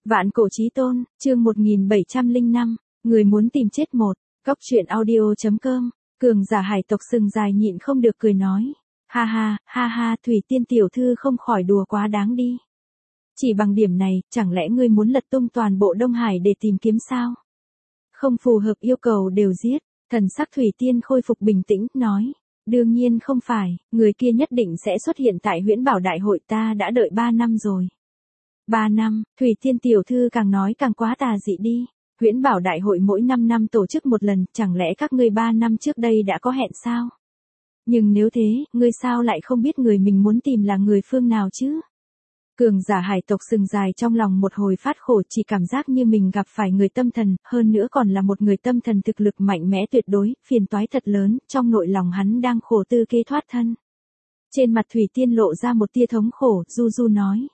Vạn cổ chí tôn, chương 1705, người muốn tìm chết một. Góc truyện audio.com, cường giả hải tộc sừng dài nhịn không được cười nói. Ha ha, Thủy Tiên tiểu thư không khỏi đùa quá đáng đi. Chỉ bằng điểm này, chẳng lẽ ngươi muốn lật tung toàn bộ Đông Hải để tìm kiếm sao? Không phù hợp yêu cầu đều giết. Thần sắc Thủy Tiên khôi phục bình tĩnh, nói. Đương nhiên không phải, người kia nhất định sẽ xuất hiện tại Huyễn Bảo Đại hội, ta đã đợi 3 năm rồi. 3 năm, Thủy Tiên tiểu thư càng nói càng quá tà dị đi. Huyễn Bảo Đại hội mỗi 5 năm tổ chức một lần, chẳng lẽ các ngươi 3 năm trước đây đã có hẹn sao? Nhưng nếu thế, ngươi sao lại không biết người mình muốn tìm là người phương nào chứ? Cường giả hải tộc sừng dài trong lòng một hồi phát khổ, chỉ cảm giác như mình gặp phải người tâm thần, hơn nữa còn là một người tâm thần thực lực mạnh mẽ tuyệt đối, phiền toái thật lớn, trong nội lòng hắn đang khổ tư kế thoát thân. Trên mặt Thủy Tiên lộ ra một tia thống khổ, du nói.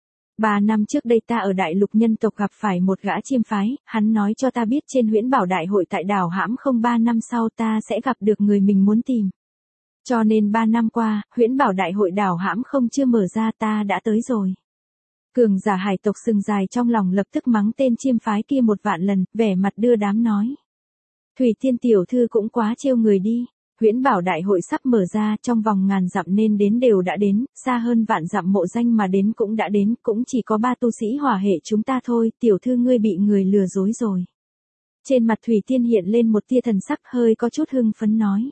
3 năm trước đây ta ở đại lục nhân tộc gặp phải một gã chiêm phái, hắn nói cho ta biết trên Huyễn Bảo Đại hội tại đảo Hãm Không 3 năm sau ta sẽ gặp được người mình muốn tìm. Cho nên 3 năm qua, Huyễn Bảo Đại hội đảo Hãm Không chưa mở ra, ta đã tới rồi. Cường giả hải tộc sừng dài trong lòng lập tức mắng tên chiêm phái kia 1 vạn lần, vẻ mặt đưa đám nói. Thủy Tiên tiểu thư cũng quá trêu người đi. Huyễn Bảo Đại hội sắp mở ra, trong vòng ngàn dặm nên đến đều đã đến, xa hơn vạn dặm mộ danh mà đến cũng đã đến, cũng chỉ có 3 tu sĩ hỏa hệ chúng ta thôi, tiểu thư ngươi bị người lừa dối rồi. Trên mặt Thủy Tiên hiện lên một tia thần sắc hơi có chút hưng phấn nói.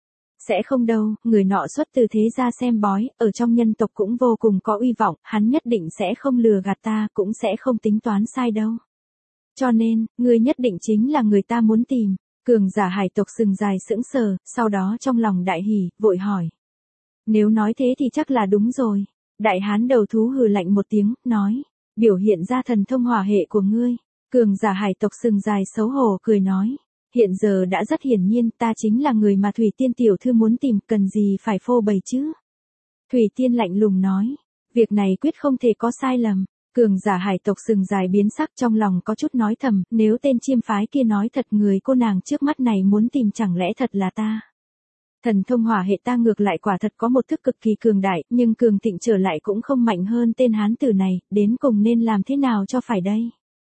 Sẽ không đâu, người nọ xuất từ thế gia xem bói, ở trong nhân tộc cũng vô cùng có uy vọng, hắn nhất định sẽ không lừa gạt ta, cũng sẽ không tính toán sai đâu. Cho nên, ngươi nhất định chính là người ta muốn tìm. Cường giả hải tộc sừng dài sững sờ, sau đó trong lòng đại hỉ, vội hỏi. Nếu nói thế thì chắc là đúng rồi. Đại hán đầu thú hừ lạnh một tiếng, nói. Biểu hiện ra thần thông hỏa hệ của ngươi. Cường giả hải tộc sừng dài xấu hổ cười nói. Hiện giờ đã rất hiển nhiên ta chính là người mà Thủy Tiên tiểu thư muốn tìm, cần gì phải phô bày chứ. Thủy Tiên lạnh lùng nói. Việc này quyết không thể có sai lầm. Cường giả hải tộc sừng dài biến sắc, trong lòng có chút nói thầm, nếu tên chiêm phái kia nói thật, người cô nàng trước mắt này muốn tìm chẳng lẽ thật là ta. Thần thông hỏa hệ ta ngược lại quả thật có một thức cực kỳ cường đại, nhưng cường thịnh trở lại cũng không mạnh hơn tên hán tử này, đến cùng nên làm thế nào cho phải đây.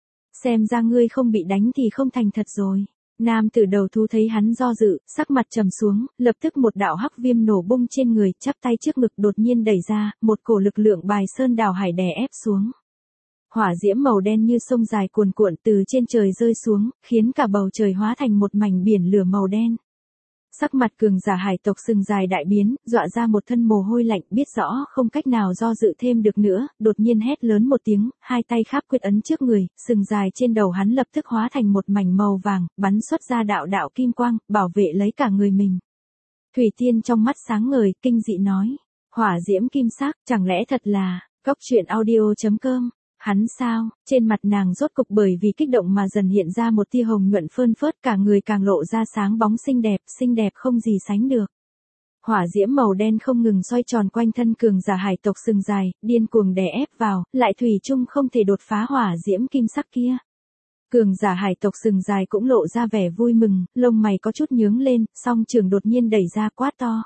Xem ra ngươi không bị đánh thì không thành thật rồi. Nam tử đầu thú thấy hắn do dự, sắc mặt trầm xuống, lập tức một đạo hắc viêm nổ bung trên người, chắp tay trước ngực đột nhiên đẩy ra, một cổ lực lượng bài sơn đảo hải đè ép xuống. Hỏa diễm màu đen như sông dài cuồn cuộn từ trên trời rơi xuống, khiến cả bầu trời hóa thành một mảnh biển lửa màu đen. Sắc mặt cường giả hải tộc sừng dài đại biến, dọa ra một thân mồ hôi lạnh, biết rõ không cách nào do dự thêm được nữa, đột nhiên hét lớn một tiếng, hai tay kháp quyết ấn trước người, sừng dài trên đầu hắn lập tức hóa thành một mảnh màu vàng, bắn xuất ra đạo đạo kim quang, bảo vệ lấy cả người mình. Thủy Tiên trong mắt sáng ngời, kinh dị nói, hỏa diễm kim sắc, chẳng lẽ thật là, góc truyện audio.com. Hắn sao, trên mặt nàng rốt cục bởi vì kích động mà dần hiện ra một tia hồng nhuận phơn phớt, cả người càng lộ ra sáng bóng xinh đẹp không gì sánh được. Hỏa diễm màu đen không ngừng xoay tròn quanh thân cường giả hải tộc sừng dài, điên cuồng đè ép vào, lại thủy chung không thể đột phá hỏa diễm kim sắc kia. Cường giả hải tộc sừng dài cũng lộ ra vẻ vui mừng, lông mày có chút nhướng lên, song trường đột nhiên đẩy ra quát to.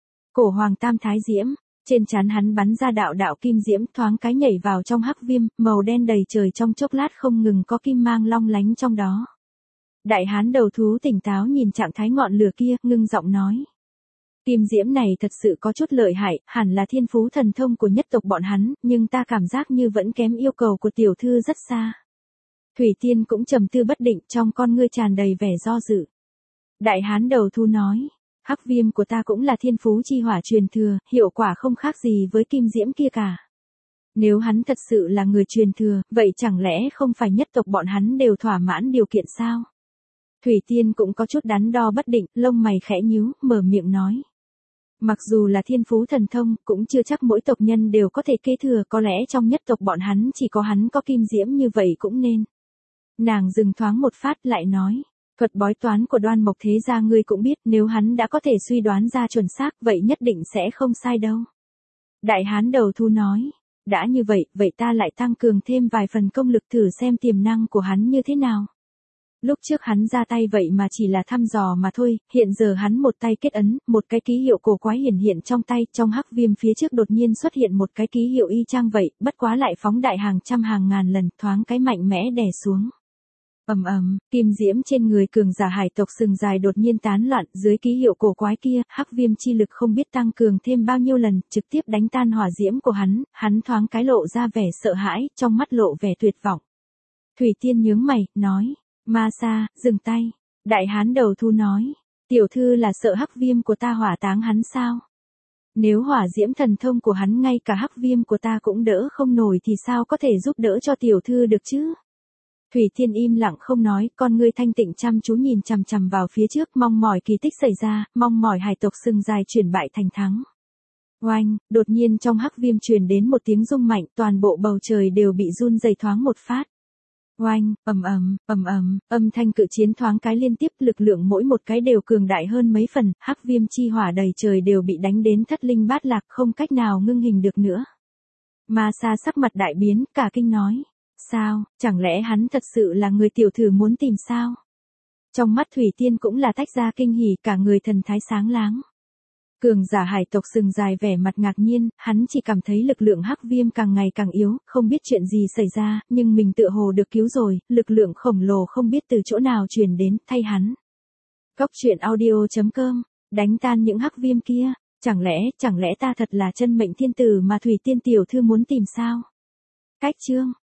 Cổ hoàng tam thái diễm. Trên trán hắn bắn ra đạo đạo kim diễm, thoáng cái nhảy vào trong hắc viêm, màu đen đầy trời, trong chốc lát không ngừng có kim mang long lánh trong đó. Đại hán đầu thú tỉnh táo nhìn trạng thái ngọn lửa kia, ngưng giọng nói. Kim diễm này thật sự có chút lợi hại, hẳn là thiên phú thần thông của nhất tộc bọn hắn, nhưng ta cảm giác như vẫn kém yêu cầu của tiểu thư rất xa. Thủy Tiên cũng trầm tư bất định, trong con ngươi tràn đầy vẻ do dự. Đại hán đầu thú nói. Hắc viêm của ta cũng là thiên phú chi hỏa truyền thừa, hiệu quả không khác gì với kim diễm kia cả. Nếu hắn thật sự là người truyền thừa, vậy chẳng lẽ không phải nhất tộc bọn hắn đều thỏa mãn điều kiện sao? Thủy Tiên cũng có chút đắn đo bất định, lông mày khẽ nhíu, mở miệng nói. Mặc dù là thiên phú thần thông, cũng chưa chắc mỗi tộc nhân đều có thể kế thừa, có lẽ trong nhất tộc bọn hắn chỉ có hắn có kim diễm như vậy cũng nên. Nàng dừng thoáng một phát lại nói. Thuật bói toán của Đoan Mộc thế gia ngươi cũng biết, nếu hắn đã có thể suy đoán ra chuẩn xác, vậy nhất định sẽ không sai đâu. Đại hán đầu thu nói, đã như vậy, vậy ta lại tăng cường thêm vài phần công lực thử xem tiềm năng của hắn như thế nào. Lúc trước hắn ra tay vậy mà chỉ là thăm dò mà thôi, hiện giờ hắn một tay kết ấn, một cái ký hiệu cổ quái hiển hiện trong tay, trong hắc viêm phía trước đột nhiên xuất hiện một cái ký hiệu y chang vậy, bất quá lại phóng đại hàng trăm hàng ngàn lần, thoáng cái mạnh mẽ đè xuống. Ầm ầm, kim diễm trên người cường giả hải tộc sừng dài đột nhiên tán loạn, dưới ký hiệu cổ quái kia, hắc viêm chi lực không biết tăng cường thêm bao nhiêu lần, trực tiếp đánh tan hỏa diễm của hắn thoáng cái lộ ra vẻ sợ hãi, trong mắt lộ vẻ tuyệt vọng. Thủy Tiên nhướng mày, nói, Ma Sa, dừng tay. Đại hán đầu thu nói, tiểu thư là sợ hắc viêm của ta hỏa táng hắn sao? Nếu hỏa diễm thần thông của hắn ngay cả hắc viêm của ta cũng đỡ không nổi thì sao có thể giúp đỡ cho tiểu thư được chứ? Thủy Tiên im lặng không nói, con ngươi thanh tịnh chăm chú nhìn chằm chằm vào phía trước, mong mỏi kỳ tích xảy ra, mong mỏi hải tộc sừng dài chuyển bại thành thắng. Oanh, đột nhiên trong hắc viêm truyền đến một tiếng rung mạnh, toàn bộ bầu trời đều bị run rẩy thoáng một phát. Oanh, ầm ầm, âm thanh cự chiến thoáng cái liên tiếp, lực lượng mỗi một cái đều cường đại hơn mấy phần, hắc viêm chi hỏa đầy trời đều bị đánh đến thất linh bát lạc, không cách nào ngưng hình được nữa. Ma Sa sắc mặt đại biến, cả kinh nói, sao, chẳng lẽ hắn thật sự là người tiểu thư muốn tìm sao? Trong mắt Thủy Tiên cũng là tách ra kinh hỉ, cả người thần thái sáng láng. Cường giả hải tộc sừng dài vẻ mặt ngạc nhiên, hắn chỉ cảm thấy lực lượng hắc viêm càng ngày càng yếu, không biết chuyện gì xảy ra, nhưng mình tựa hồ được cứu rồi, lực lượng khổng lồ không biết từ chỗ nào truyền đến, thay hắn. Cốc truyện audio.com, đánh tan những hắc viêm kia, chẳng lẽ ta thật là chân mệnh thiên tử mà Thủy Tiên tiểu thư muốn tìm sao? Cách chương